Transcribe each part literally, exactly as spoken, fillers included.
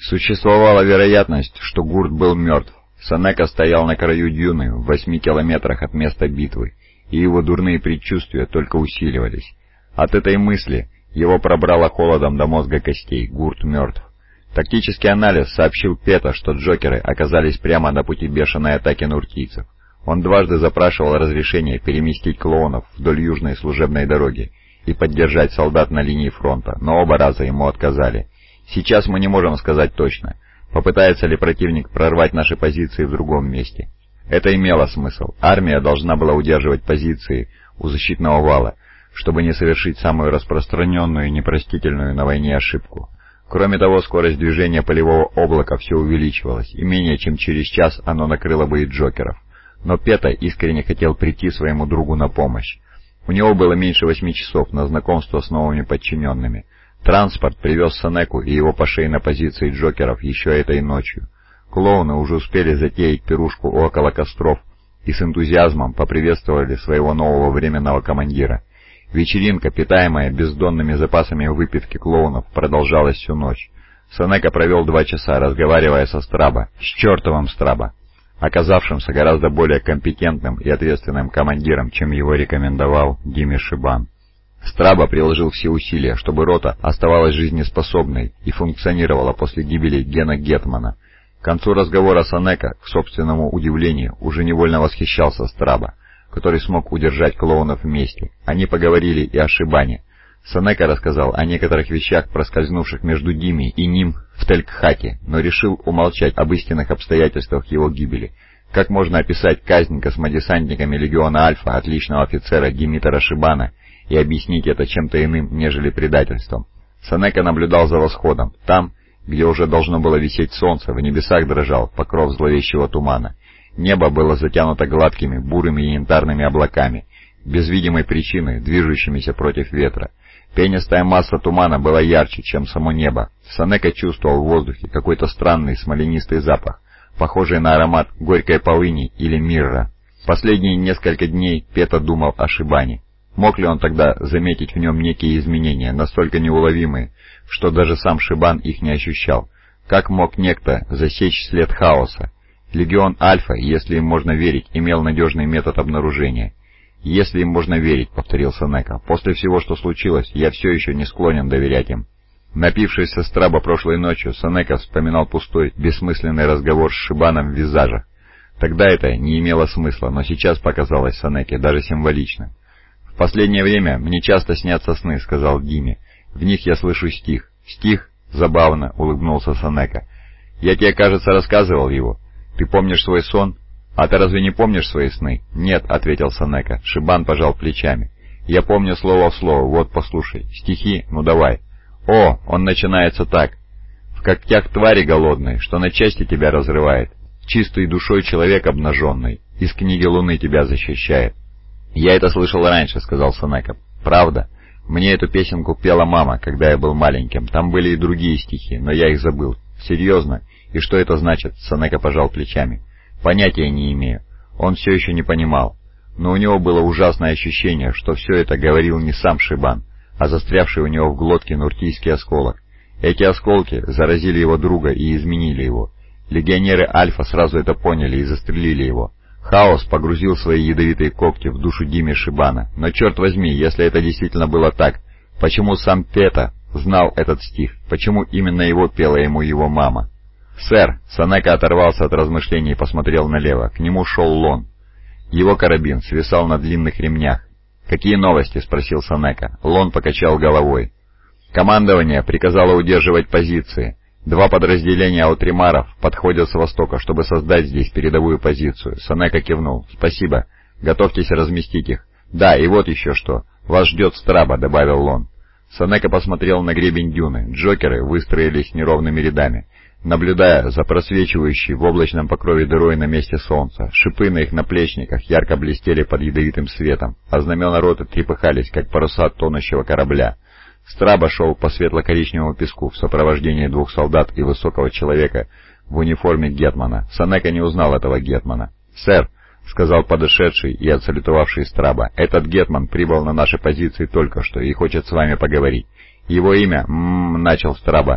Существовала вероятность, что Гурт был мертв. Сенека стоял на краю дюны в восьми километрах от места битвы, и его дурные предчувствия только усиливались. От этой мысли его пробрало холодом до мозга костей. Гурт мертв. Тактический анализ сообщил Пета, что джокеры оказались прямо на пути бешеной атаки нуртийцев. Он дважды запрашивал разрешение переместить клоунов вдоль южной служебной дороги и поддержать солдат на линии фронта, но оба раза ему отказали. Сейчас мы не можем сказать точно, попытается ли противник прорвать наши позиции в другом месте. Это имело смысл. Армия должна была удерживать позиции у защитного вала, чтобы не совершить самую распространенную и непростительную на войне ошибку. Кроме того, скорость движения полевого облака все увеличивалась, и менее чем через час оно накрыло бы и джокеров. Но Пета искренне хотел прийти своему другу на помощь. У него было меньше восьми часов на знакомство с новыми подчиненными. Транспорт привез Сенеку и его пашей на позиции джокеров еще этой ночью. Клоуны уже успели затеять пирушку около костров и с энтузиазмом поприветствовали своего нового временного командира. Вечеринка, питаемая бездонными запасами выпивки клоунов, продолжалась всю ночь. Сенека провел два часа, разговаривая со Страбо, с чертовым Страбо, оказавшимся гораздо более компетентным и ответственным командиром, чем его рекомендовал Дими Шибан. Страбо приложил все усилия, чтобы рота оставалась жизнеспособной и функционировала после гибели Гена Гетмана. К концу разговора Сенека, к собственному удивлению, уже невольно восхищался Страбо, который смог удержать клоунов вместе. Они поговорили и о Шибане. Сенека рассказал о некоторых вещах, проскользнувших между Дими и ним в Телькхате, но решил умолчать об истинных обстоятельствах его гибели. Как можно описать казнь космодесантниками легиона Альфа отличного офицера Димитра Шибана и объяснить это чем-то иным, нежели предательством? Сенека наблюдал за восходом. Там, где уже должно было висеть солнце, в небесах дрожал покров зловещего тумана. Небо было затянуто гладкими, бурыми и янтарными облаками, без видимой причины, движущимися против ветра. Пенистая масса тумана была ярче, чем само небо. Сенека чувствовал в воздухе какой-то странный смоленистый запах, похожий на аромат горькой полыни или мирра. Последние несколько дней Пета думал о Шибане. Мог ли он тогда заметить в нем некие изменения, настолько неуловимые, что даже сам Шибан их не ощущал? Как мог некто засечь след хаоса? Легион Альфа, если им можно верить, имел надежный метод обнаружения. «Если им можно верить», — повторил Сенека. «После всего, что случилось, я все еще не склонен доверять им». Напившись со Страбо прошлой ночью, Сенека вспоминал пустой, бессмысленный разговор с Шибаном в визажах. Тогда это не имело смысла, но сейчас показалось Сенеке даже символичным. «В последнее время мне часто снятся сны», — сказал Диме. «В них я слышу стих». «Стих?» — забавно улыбнулся Сенека. «Я тебе, кажется, рассказывал его. Ты помнишь свой сон? А ты разве не помнишь свои сны?» «Нет», — ответил Сенека. Шибан пожал плечами. «Я помню слово в слово, вот послушай. Стихи? Ну давай». «О, он начинается так. В когтях твари голодной, что на части тебя разрывает. Чистой душой человек обнаженный, из книги Луны тебя защищает». «Я это слышал раньше», — сказал Сенека. «Правда? Мне эту песенку пела мама, когда я был маленьким. Там были и другие стихи, но я их забыл». «Серьезно? И что это значит?» — Сенека пожал плечами. «Понятия не имею». Он все еще не понимал. Но у него было ужасное ощущение, что все это говорил не сам Шибан, а застрявший у него в глотке нуртийский осколок. Эти осколки заразили его друга и изменили его. Легионеры Альфа сразу это поняли и застрелили его. Хаос погрузил свои ядовитые когти в душу Дими Шибана. Но черт возьми, если это действительно было так, почему сам Пета знал этот стих? Почему именно его пела ему его мама? «Сэр!» — Сенека оторвался от размышлений и посмотрел налево. К нему шел Лон. Его карабин свисал на длинных ремнях. «Какие новости?» — спросил Сенека. Лон покачал головой. «Командование приказало удерживать позиции. Два подразделения аутримаров подходят с востока, чтобы создать здесь передовую позицию». Сенека кивнул. «Спасибо. Готовьтесь разместить их». «Да, и вот еще что. Вас ждет Страбо», — добавил Лон. Сенека посмотрел на гребень дюны. Джокеры выстроились неровными рядами, наблюдая за просвечивающей в облачном покрове дырой на месте солнца. Шипы на их наплечниках ярко блестели под ядовитым светом, а знамена роты трепыхались, как паруса тонущего корабля. Страбо шел по светло-коричневому песку в сопровождении двух солдат и высокого человека в униформе гетмана. Сенека не узнал этого гетмана. «Сэр», — сказал подошедший и отсалютовавший Страбо, — «этот гетман прибыл на наши позиции только что и хочет с вами поговорить. Его имя...» — начал Страбо.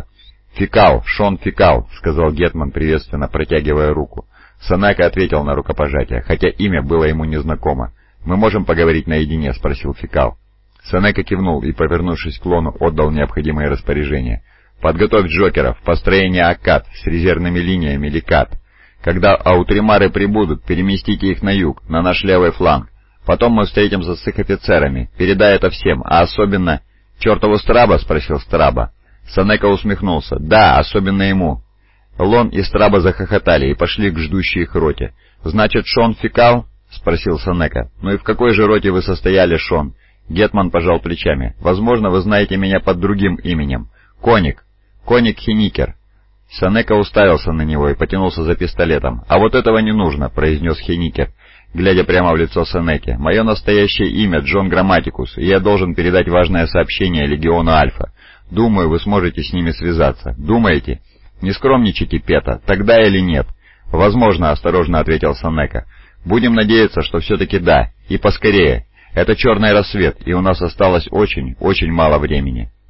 «Фикал, Шон Фикал», — сказал гетман, приветственно протягивая руку. Сенека ответил на рукопожатие, хотя имя было ему незнакомо. «Мы можем поговорить наедине?» — спросил Фикал. Сенека кивнул и, повернувшись к Лону, отдал необходимые распоряжения. «Подготовь джокеров, построение Аккад с резервными линиями Ликат. Когда аутримары прибудут, переместите их на юг, на наш левый фланг. Потом мы встретимся с их офицерами. Передай это всем, а особенно...» «Чертову Страба?» — спросил Страба. Сенека усмехнулся. «Да, особенно ему». Лон и Страба захохотали и пошли к ждущей их роте. «Значит, Шон Фикал?» — спросил Сенека. «Ну и в какой же роте вы состояли, Шон?» Гетман пожал плечами. «Возможно, вы знаете меня под другим именем. Коник. Коник Хеникер». Сенека уставился на него и потянулся за пистолетом. «А вот этого не нужно», — произнес Хеникер, глядя прямо в лицо Сенеке. «Мое настоящее имя Джон Грамматикус, и я должен передать важное сообщение Легиону Альфа. Думаю, вы сможете с ними связаться. Думаете? Не скромничайте, Пета, тогда или нет?» «Возможно», — осторожно ответил Сенека. «Будем надеяться, что все-таки да, и поскорее. Это черный рассвет, и у нас осталось очень, очень мало времени».